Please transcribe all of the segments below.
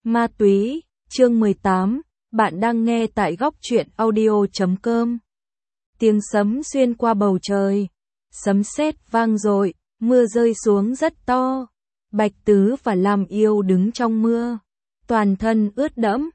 Ma túy, chương 18, bạn đang nghe tại góc truyện audio.com. Tiếng sấm xuyên qua bầu trời, sấm sét vang dội, mưa rơi xuống rất to. Bạch Tứ và Lam Yêu đứng trong mưa, toàn thân ướt đẫm.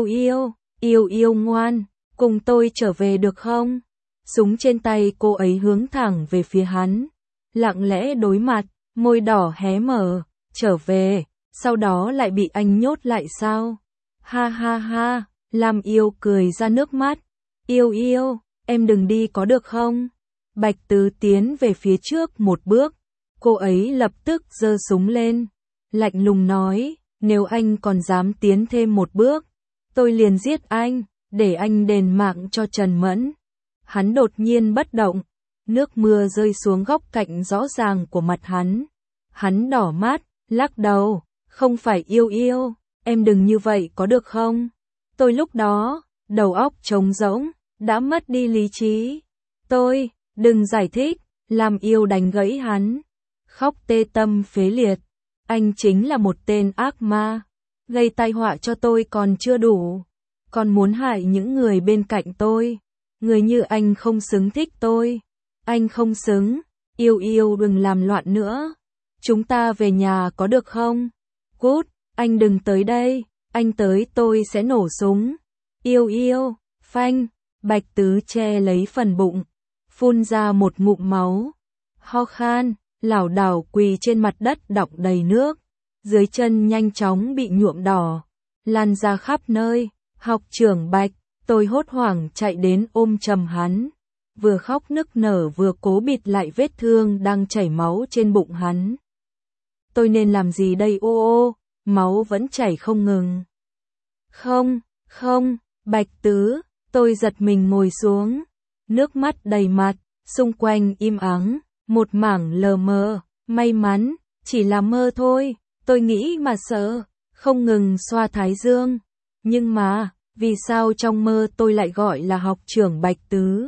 Yêu yêu ngoan, cùng tôi trở về được không? Súng trên tay cô ấy hướng thẳng về phía hắn, lặng lẽ đối mặt, môi đỏ hé mở, trở về, sau đó lại bị anh nhốt lại sao? Ha ha ha, Lam Yêu cười ra nước mắt. Yêu, em đừng đi có được không? Bạch Tứ tiến về phía trước một bước, cô ấy lập tức giơ súng lên, lạnh lùng nói, nếu anh còn dám tiến thêm một bước, tôi liền giết anh, để anh đền mạng cho Trần Mẫn. Hắn đột nhiên bất động, nước mưa rơi xuống góc cạnh rõ ràng của mặt hắn. Hắn đỏ mắt, lắc đầu, không phải yêu, em đừng như vậy có được không? Tôi lúc đó, đầu óc trống rỗng, đã mất đi lý trí. Tôi, đừng giải thích, Lam Yêu đánh gãy hắn. Khóc tê tâm phế liệt, anh chính là một tên ác ma, gây tai họa cho tôi còn chưa đủ, còn muốn hại những người bên cạnh tôi. Người như anh không xứng thích tôi, anh không xứng. Yêu đừng làm loạn nữa, chúng ta về nhà có được không? Cút, anh đừng tới đây, anh tới tôi sẽ nổ súng. Yêu, phanh, Bạch Tứ che lấy phần bụng, phun ra một ngụm máu, ho khan, lảo đảo quỳ trên mặt đất đọng đầy nước, dưới chân nhanh chóng bị nhuộm đỏ, lan ra khắp nơi. Học trưởng Bạch, tôi hốt hoảng chạy đến ôm chầm hắn, vừa khóc nức nở vừa cố bịt lại vết thương đang chảy máu trên bụng hắn. Tôi nên làm gì đây ô, máu vẫn chảy không ngừng. Không, Bạch Tứ, tôi giật mình ngồi xuống, nước mắt đầy mặt, xung quanh im ắng, một mảng lờ mờ, may mắn, chỉ là mơ thôi, tôi nghĩ mà sợ, không ngừng xoa thái dương. Nhưng mà, vì sao trong mơ tôi lại gọi là học trưởng Bạch Tứ?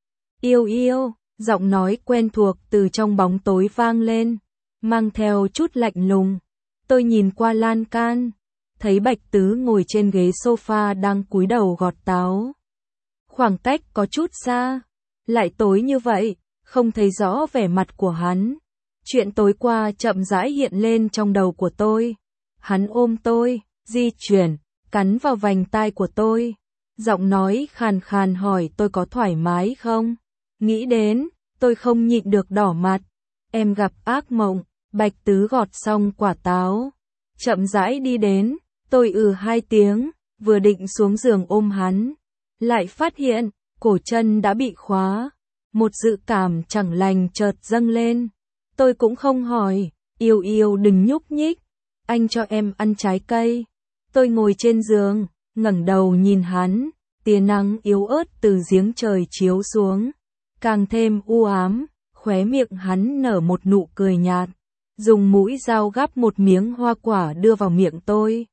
Yêu, giọng nói quen thuộc từ trong bóng tối vang lên, mang theo chút lạnh lùng. Tôi nhìn qua lan can, thấy Bạch Tứ ngồi trên ghế sofa đang cúi đầu gọt táo. Khoảng cách có chút xa, lại tối như vậy, không thấy rõ vẻ mặt của hắn. Chuyện tối qua chậm rãi hiện lên trong đầu của tôi. Hắn ôm tôi, di chuyển, cắn vào vành tai của tôi. Giọng nói khàn khàn hỏi tôi có thoải mái không? Nghĩ đến, tôi không nhịn được đỏ mặt. Em gặp ác mộng. Bạch Tứ gọt xong quả táo, chậm rãi đi đến, tôi hai tiếng, vừa định xuống giường ôm hắn, lại phát hiện, cổ chân đã bị khóa. Một dự cảm chẳng lành chợt dâng lên. Tôi cũng không hỏi, yêu đừng nhúc nhích, anh cho em ăn trái cây. Tôi ngồi trên giường, ngẩng đầu nhìn hắn, tia nắng yếu ớt từ giếng trời chiếu xuống, càng thêm u ám, khóe miệng hắn nở một nụ cười nhạt, dùng mũi dao gắp một miếng hoa quả đưa vào miệng tôi.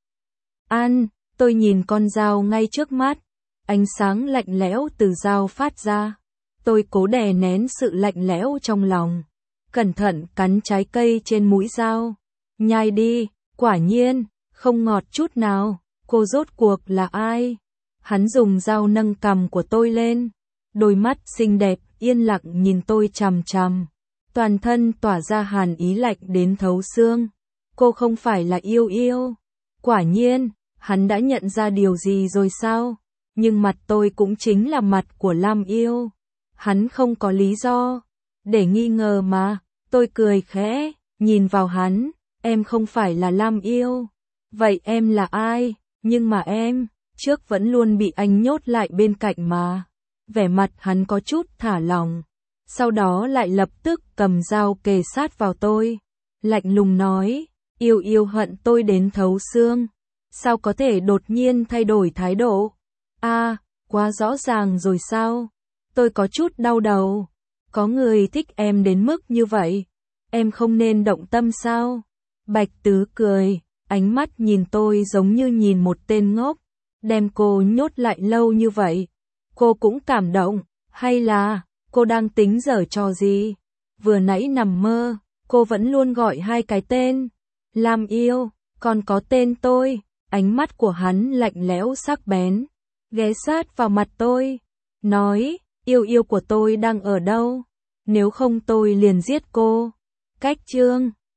Ăn, tôi nhìn con dao ngay trước mắt, ánh sáng lạnh lẽo từ dao phát ra. Tôi cố đè nén sự lạnh lẽo trong lòng, cẩn thận cắn trái cây trên mũi dao. Nhai đi, quả nhiên, không ngọt chút nào, cô rốt cuộc là ai? Hắn dùng dao nâng cằm của tôi lên, đôi mắt xinh đẹp yên lặng nhìn tôi chằm chằm, toàn thân tỏa ra hàn ý lạnh đến thấu xương. Cô không phải là yêu. Quả nhiên, hắn đã nhận ra điều gì rồi sao? Nhưng mặt tôi cũng chính là mặt của Lam Yêu. Hắn không có lý do để nghi ngờ mà. Tôi cười khẽ, nhìn vào hắn, em không phải là Lam Yêu. Vậy em là ai? Nhưng mà em, trước vẫn luôn bị anh nhốt lại bên cạnh mà. Vẻ mặt hắn có chút thả lỏng, sau đó lại lập tức cầm dao kề sát vào tôi, lạnh lùng nói, yêu hận tôi đến thấu xương. Sao có thể đột nhiên thay đổi thái độ? Quá rõ ràng rồi sao? Tôi có chút đau đầu. Có người thích em đến mức như vậy, em không nên động tâm sao? Bạch Tứ cười, ánh mắt nhìn tôi giống như nhìn một tên ngốc. Đem cô nhốt lại lâu như vậy, cô cũng cảm động, hay là cô đang tính giở trò gì? Vừa nãy nằm mơ, cô vẫn luôn gọi hai cái tên. Lam Yêu, còn có tên tôi, Ánh mắt của hắn lạnh lẽo sắc bén, ghé sát vào mặt tôi, nói, yêu yêu của tôi đang ở đâu? Nếu không tôi liền giết cô. Cách chương